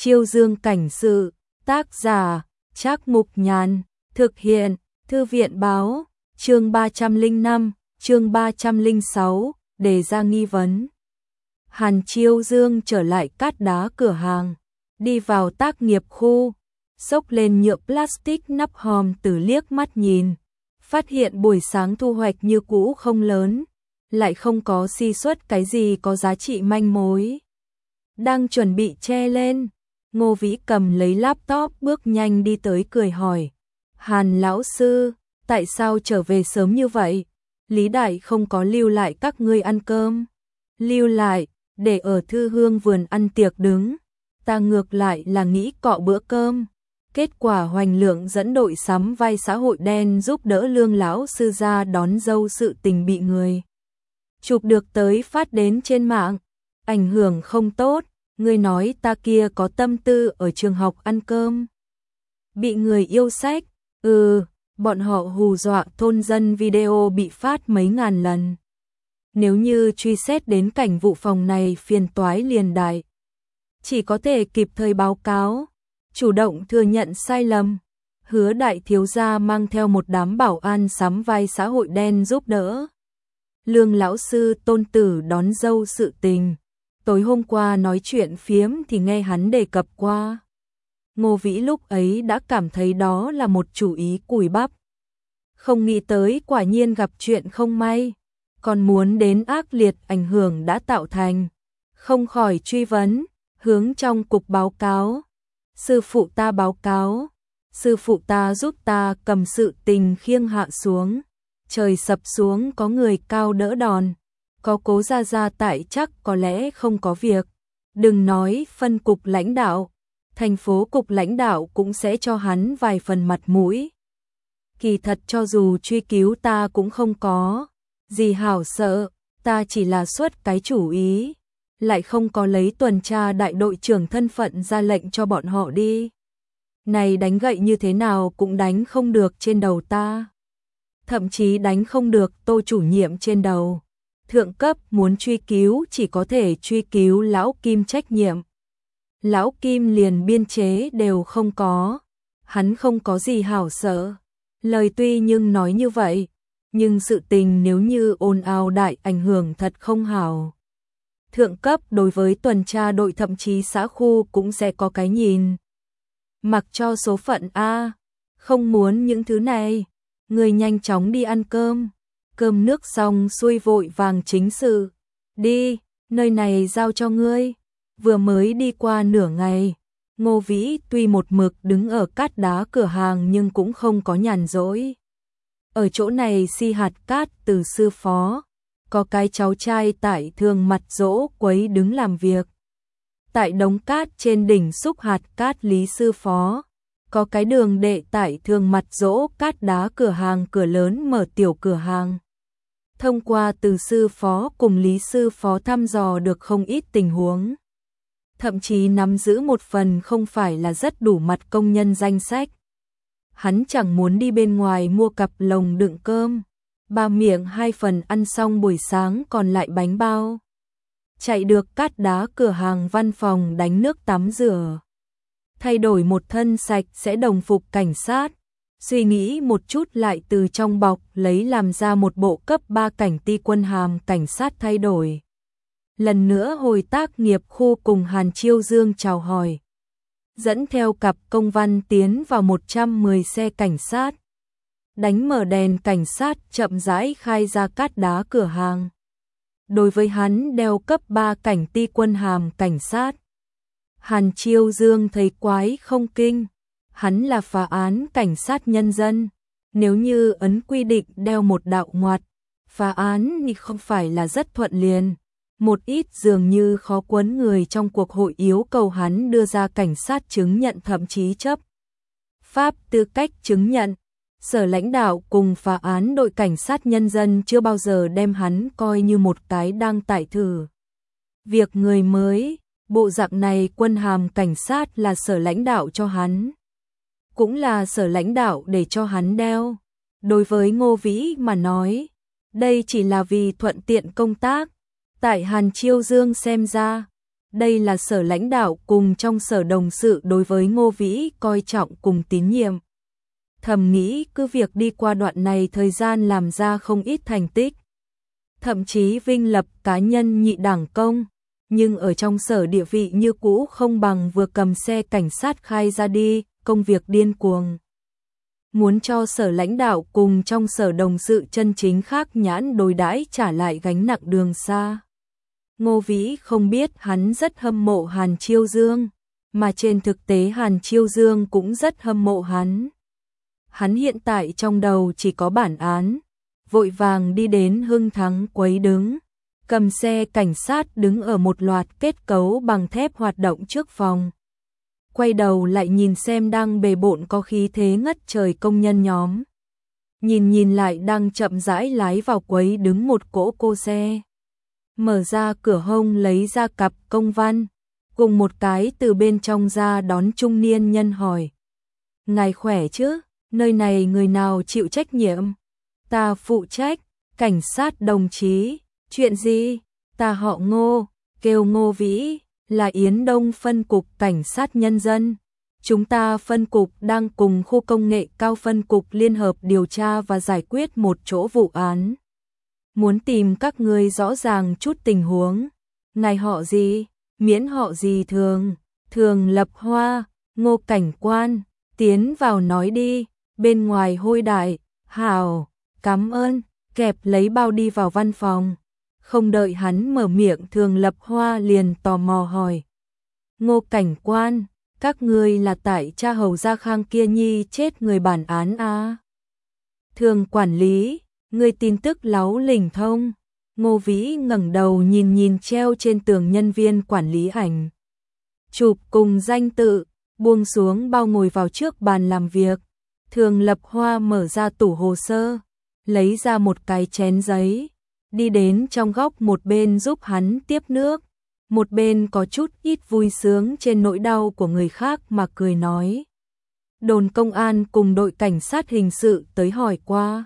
Chiêu Dương cảnh sự, tác giả, Trác Mục Nhàn, thực hiện, Thư viện báo, chương 305, chương 306, đề ra nghi vấn. Hàn Chiêu Dương trở lại Cát Đá cửa hàng, đi vào tác nghiệp khu, xốc lên nhựa plastic nắp hòm từ liếc mắt nhìn, phát hiện buổi sáng thu hoạch như cũ không lớn, lại không có si xuất cái gì có giá trị manh mối. Đang chuẩn bị che lên, Ngô Vĩ cầm lấy laptop bước nhanh đi tới cười hỏi, Hàn lão sư, tại sao trở về sớm như vậy? Lý Đại không có lưu lại các ngươi ăn cơm. Lưu lại, để ở Thư Hương vườn ăn tiệc đứng. Ta ngược lại là nghĩ cọ bữa cơm. Kết quả Hoành Lượng dẫn đội sắm vai xã hội đen giúp đỡ Lương lão sư ra đón dâu, sự tình bị người chụp được tới phát đến trên mạng, ảnh hưởng không tốt. Ngươi nói ta kia có tâm tư ở trường học ăn cơm, bị người yêu sách. Bọn họ hù dọa thôn dân, video bị phát mấy ngàn lần. Nếu như truy xét đến cảnh vụ phòng này phiền toái liền đại. Chỉ có thể kịp thời báo cáo, chủ động thừa nhận sai lầm. Hứa đại thiếu gia mang theo một đám bảo an sắm vai xã hội đen giúp đỡ Lương lão sư tôn tử đón dâu sự tình. Tối hôm qua nói chuyện phiếm thì nghe hắn đề cập qua. Ngô Vĩ lúc ấy đã cảm thấy đó là một chủ ý cùi bắp. Không nghĩ tới quả nhiên gặp chuyện không may, còn muốn đến ác liệt ảnh hưởng đã tạo thành. Không khỏi truy vấn, hướng trong cục báo cáo. Sư phụ ta báo cáo, sư phụ ta giúp ta cầm sự tình khiêng hạ xuống. Trời sập xuống có người cao đỡ đòn. Có Cố gia gia tại chắc có lẽ không có việc. Đừng nói phân cục lãnh đạo, thành phố cục lãnh đạo cũng sẽ cho hắn vài phần mặt mũi. Kỳ thật cho dù truy cứu ta cũng không có gì hảo sợ, ta chỉ là xuất cái chủ ý, lại không có lấy tuần tra đại đội trưởng thân phận ra lệnh cho bọn họ đi. Này đánh gậy như thế nào cũng đánh không được trên đầu ta. Thậm chí đánh không được Tô chủ nhiệm trên đầu. Thượng cấp muốn truy cứu chỉ có thể truy cứu Lão Kim trách nhiệm. Lão Kim liền biên chế đều không có, hắn không có gì hảo sợ. Lời tuy nhưng nói như vậy, nhưng sự tình nếu như ồn ào đại ảnh hưởng thật không hảo. Thượng cấp đối với tuần tra đội thậm chí xã khu cũng sẽ có cái nhìn. Mặc cho số phận A, không muốn những thứ này, người nhanh chóng đi ăn cơm. Cơm nước xong xuôi vội vàng chính sự. Đi, nơi này giao cho ngươi. Vừa mới đi qua nửa ngày, Ngô Vĩ tuy một mực đứng ở Cát Đá cửa hàng nhưng cũng không có nhàn rỗi. Ở chỗ này si hạt cát từ sư phó, có cái cháu trai tại thường mặt dỗ quấy đứng làm việc. Tại đống cát trên đỉnh xúc hạt cát Lý sư phó, có cái đường đệ tại thường mặt dỗ Cát Đá cửa hàng cửa lớn mở tiểu cửa hàng. Thông qua từ sư phó cùng Lý sư phó thăm dò được không ít tình huống. Thậm chí nắm giữ một phần không phải là rất đủ mặt công nhân danh sách. Hắn chẳng muốn đi bên ngoài mua cặp lồng đựng cơm, ba miệng 2 phần ăn xong buổi sáng còn lại bánh bao. Chạy được Cát Đá cửa hàng văn phòng đánh nước tắm rửa. Thay đổi một thân sạch sẽ đồng phục cảnh sát. Suy nghĩ một chút lại từ trong bọc lấy làm ra một bộ cấp 3 cảnh ti quân hàm cảnh sát thay đổi. Lần nữa hồi tác nghiệp khu cùng Hàn Chiêu Dương chào hỏi. Dẫn theo cặp công văn tiến vào 110 xe cảnh sát. Đánh mở đèn cảnh sát chậm rãi khai ra Cát Đá cửa hàng. Đối với hắn đeo cấp 3 cảnh ti quân hàm cảnh sát, Hàn Chiêu Dương thấy quái không kinh. Hắn là phá án cảnh sát nhân dân, nếu như ấn quy định đeo một đạo ngoặt, phá án thì không phải là rất thuận liền. Một ít dường như khó quấn người trong cuộc hội yếu cầu hắn đưa ra cảnh sát chứng nhận thậm chí chấp pháp tư cách chứng nhận. Sở lãnh đạo cùng phá án đội cảnh sát nhân dân chưa bao giờ đem hắn coi như một cái đang tải thử việc người mới. Bộ dạng này quân hàm cảnh sát là sở lãnh đạo cho hắn, cũng là sở lãnh đạo để cho hắn đeo. Đối với Ngô Vĩ mà nói, đây chỉ là vì thuận tiện công tác. Tại Hàn Chiêu Dương xem ra, Đây là sở lãnh đạo cùng trong sở đồng sự đối với Ngô Vĩ coi trọng cùng tín nhiệm. Thầm nghĩ cứ việc đi qua đoạn này thời gian làm ra không ít thành tích. Thậm chí vinh lập cá nhân nhị đảng công, nhưng ở trong sở địa vị như cũ không bằng vừa cầm xe cảnh sát khai ra đi, công việc điên cuồng. Muốn cho sở lãnh đạo cùng trong sở đồng sự chân chính khác nhãn đối đãi trả lại gánh nặng đường xa. Ngô Vĩ không biết hắn rất hâm mộ Hàn Chiêu Dương, mà trên thực tế Hàn Chiêu Dương cũng rất hâm mộ hắn. Hắn hiện tại trong đầu chỉ có bản án, vội vàng đi đến Hưng Thắng quấy đứng, cầm xe cảnh sát đứng ở một loạt kết cấu bằng thép hoạt động trước phòng. Quay đầu lại nhìn xem đang bề bộn có khí thế ngất trời công nhân nhóm. Nhìn lại đang chậm rãi lái vào quấy đứng một cỗ cô xe. Mở ra cửa hông lấy ra cặp công văn, cùng một cái từ bên trong ra đón trung niên nhân hỏi. Ngài khỏe chứ, nơi này người nào chịu trách nhiệm? Ta phụ trách, cảnh sát đồng chí, chuyện gì? Ta họ Ngô, kêu Ngô Vĩ, là Yến Đông phân cục cảnh sát nhân dân. Chúng ta phân cục đang cùng khu công nghệ cao phân cục liên hợp điều tra và giải quyết một chỗ vụ án. Muốn tìm các ngươi rõ ràng chút tình huống. Ngài họ gì? Miễn họ gì Thường Lập Hoa, Ngô cảnh quan, tiến vào nói đi, bên ngoài hôi đại, hào, cảm ơn, kẹp lấy bao đi vào văn phòng. Không đợi hắn mở miệng Thường Lập Hoa liền tò mò hỏi. Ngô cảnh quan, các ngươi là tại cha Hầu Gia Khang kia nhi chết người bản án à? Thường quản lý, ngươi tin tức láu lỉnh thông. Ngô Vĩ ngẩng đầu nhìn treo trên tường nhân viên quản lý ảnh. Chụp cùng danh tự, buông xuống bao ngồi vào trước bàn làm việc. Thường Lập Hoa mở ra tủ hồ sơ, lấy ra một cái chén giấy, đi đến trong góc một bên giúp hắn tiếp nước, một bên có chút ít vui sướng trên nỗi đau của người khác mà cười nói. Đồn công an cùng đội cảnh sát hình sự tới hỏi qua,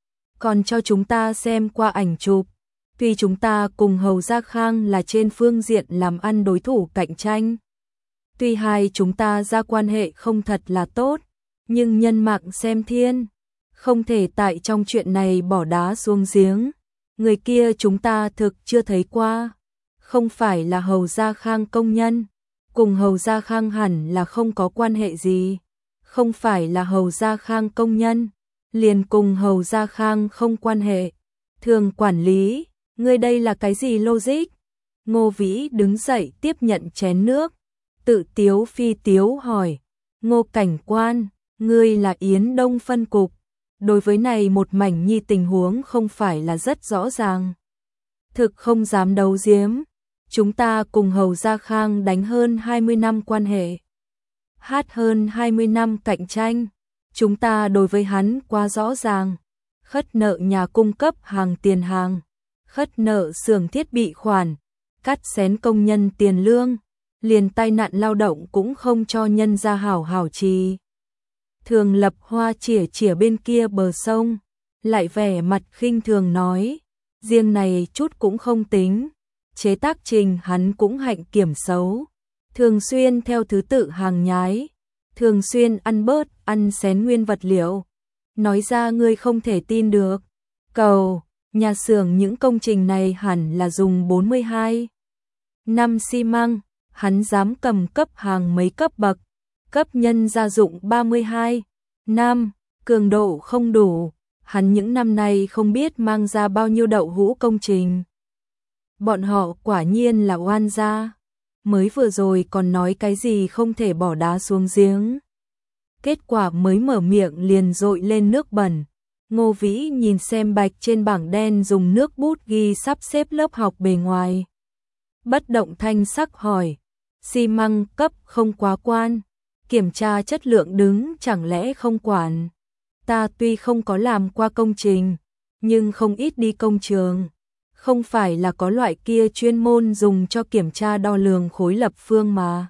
còn cho chúng ta xem qua ảnh chụp. Tuy chúng ta cùng Hầu Gia Khang là trên phương diện làm ăn đối thủ cạnh tranh, tuy hai chúng ta ra quan hệ không thật là tốt, nhưng nhân mạng xem thiên, không thể tại trong chuyện này bỏ đá xuống giếng. Người kia chúng ta thực chưa thấy qua, không phải là Hầu Gia Khang công nhân, cùng Hầu Gia Khang hẳn là không có quan hệ gì, không phải là Hầu Gia Khang công nhân, liền cùng Hầu Gia Khang không quan hệ. Thường quản lý, ngươi đây là cái gì logic? Ngô Vĩ đứng dậy tiếp nhận chén nước, tự tiếu phi tiếu hỏi. Ngô cảnh quan, ngươi là Yến Đông phân cục, đối với này một mảnh nhi tình huống không phải là rất rõ ràng. Thực không dám đấu giếm, chúng ta cùng Hầu Gia Khang đánh hơn 20 năm quan hệ, hát hơn 20 năm cạnh tranh, chúng ta đối với hắn quá rõ ràng, khất nợ nhà cung cấp hàng tiền hàng, khất nợ xưởng thiết bị khoản, cắt xén công nhân tiền lương, liền tai nạn lao động cũng không cho nhân ra hảo hảo trì. Thường Lập Hoa chỉa bên kia bờ sông, lại vẻ mặt khinh thường nói, riêng này chút cũng không tính, chế tác trình hắn cũng hạnh kiểm xấu, thường xuyên theo thứ tự hàng nhái, thường xuyên ăn bớt, ăn xén nguyên vật liệu. Nói ra ngươi không thể tin được, cầu, nhà xưởng những công trình này hẳn là dùng 42 năm xi măng, hắn dám cầm cấp hàng mấy cấp bậc, cấp nhân gia dụng 32 năm, cường độ không đủ, hắn những năm này không biết mang ra bao nhiêu đậu hũ công trình. Bọn họ quả nhiên là oan gia, mới vừa rồi còn nói cái gì không thể bỏ đá xuống giếng. Kết quả mới mở miệng liền dội lên nước bẩn. Ngô Vĩ nhìn xem bạch trên bảng đen dùng nước bút ghi sắp xếp lớp học bề ngoài. Bất động thanh sắc hỏi, xi măng cấp không quá quan, kiểm tra chất lượng đứng chẳng lẽ không quản. Ta tuy không có làm qua công trình, nhưng không ít đi công trường. Không phải là có loại kia chuyên môn dùng cho kiểm tra đo lường khối lập phương mà.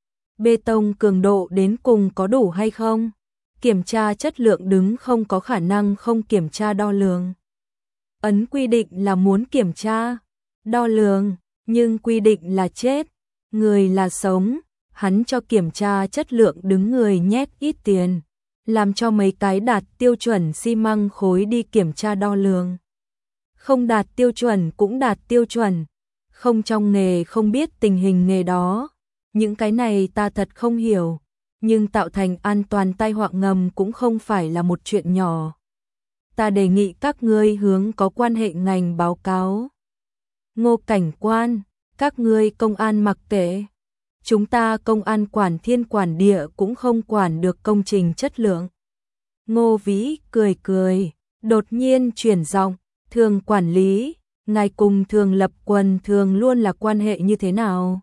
Bê tông cường độ đến cùng có đủ hay không? Kiểm tra chất lượng đứng không có khả năng không kiểm tra đo lường. Ấn quy định là muốn kiểm tra, đo lường, nhưng quy định là chết. Người là sống, hắn cho kiểm tra chất lượng đứng người nhét ít tiền, làm cho mấy cái đạt tiêu chuẩn xi măng khối đi kiểm tra đo lường. Không đạt tiêu chuẩn cũng đạt tiêu chuẩn, không trong nghề không biết tình hình nghề đó. Những cái này ta thật không hiểu, nhưng tạo thành an toàn tai họa ngầm cũng không phải là một chuyện nhỏ. Ta đề nghị các ngươi hướng có quan hệ ngành báo cáo. Ngô cảnh quan, các ngươi công an mặc kệ. Chúng ta công an quản thiên quản địa cũng không quản được công trình chất lượng. Ngô Vĩ cười cười, đột nhiên chuyển giọng, Thường quản lý, ngài cùng Thường Lập Quần thường luôn là quan hệ như thế nào?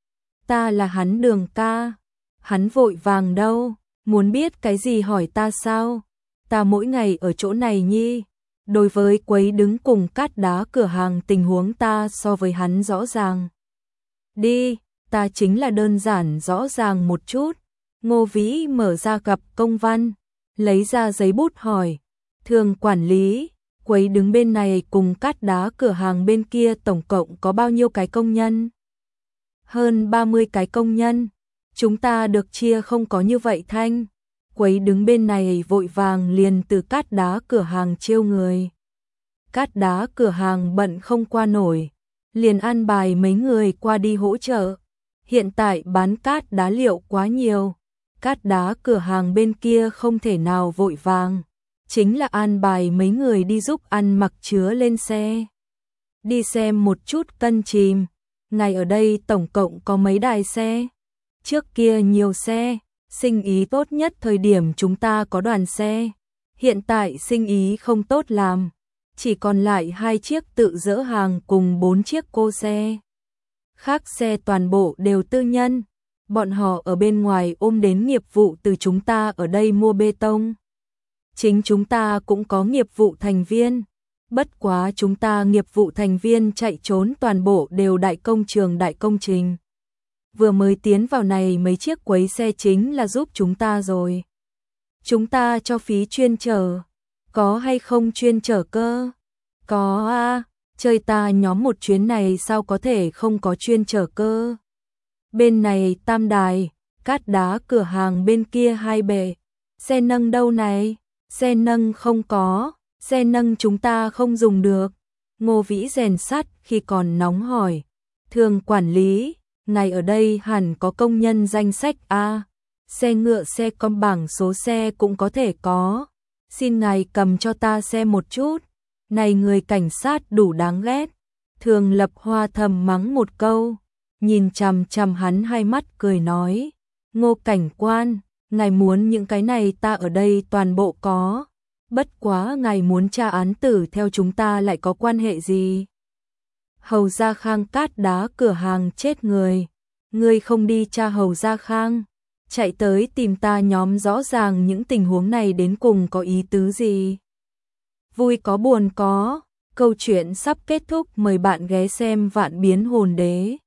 Ta là hắn Đường ca. Hắn vội vàng đâu, muốn biết cái gì hỏi ta sao? Ta mỗi ngày ở chỗ này nhi. Đối với quấy đứng cùng cát đá cửa hàng tình huống ta so với hắn rõ ràng. Đi, ta chính là đơn giản rõ ràng một chút. Ngô Vĩ mở ra gặp công văn, lấy ra giấy bút hỏi. Thường quản lý, quấy đứng bên này cùng cát đá cửa hàng bên kia tổng cộng có bao nhiêu cái công nhân? Hơn 30 cái công nhân. Chúng ta được chia không có như vậy thanh. Quấy đứng bên này vội vàng liền từ cát đá cửa hàng chiêu người. Cát đá cửa hàng bận không qua nổi, liền an bài mấy người qua đi hỗ trợ. Hiện tại bán cát đá liệu quá nhiều, cát đá cửa hàng bên kia không thể nào vội vàng, chính là an bài mấy người đi giúp ăn mặc chứa lên xe. Đi xem một chút cân chìm, ngày ở đây tổng cộng có mấy đài xe. Trước kia nhiều xe, sinh ý tốt nhất thời điểm chúng ta có đoàn xe. Hiện tại sinh ý không tốt làm, chỉ còn lại 2 chiếc tự dỡ hàng cùng 4 chiếc cô xe. Khác xe toàn bộ đều tư nhân, bọn họ ở bên ngoài ôm đến nghiệp vụ từ chúng ta ở đây mua bê tông. Chính chúng ta cũng có nghiệp vụ thành viên, bất quá chúng ta nghiệp vụ thành viên chạy trốn toàn bộ đều đại công trường đại công trình. Vừa mới tiến vào này mấy chiếc quấy xe chính là giúp chúng ta rồi. Chúng ta cho phí chuyên chở, có hay không chuyên chở cơ? Có à, chơi ta nhóm một chuyến này sao có thể không có chuyên chở cơ? Bên này tam đài, cát đá cửa hàng bên kia 2 bệ. Xe nâng đâu này? Xe nâng không có, xe nâng chúng ta không dùng được. Ngô Vĩ rèn sắt khi còn nóng hỏi. Thường quản lý, ngài ở đây hẳn có công nhân danh sách A. Xe ngựa xe con bảng số xe cũng có thể có. Xin ngài cầm cho ta xem một chút. Này người cảnh sát đủ đáng ghét. Thường Lập Hoa thầm mắng một câu, nhìn chằm chằm hắn hai mắt cười nói. Ngô cảnh quan, ngài muốn những cái này ta ở đây toàn bộ có. Bất quá ngài muốn tra án tử theo chúng ta lại có quan hệ gì? Hầu Gia Khang cát đá cửa hàng chết người. Ngươi không đi tra Hầu Gia Khang, chạy tới tìm ta nhóm rõ ràng những tình huống này đến cùng có ý tứ gì? Vui có buồn có, câu chuyện sắp kết thúc, mời bạn ghé xem Vạn Biến Hồn Đế.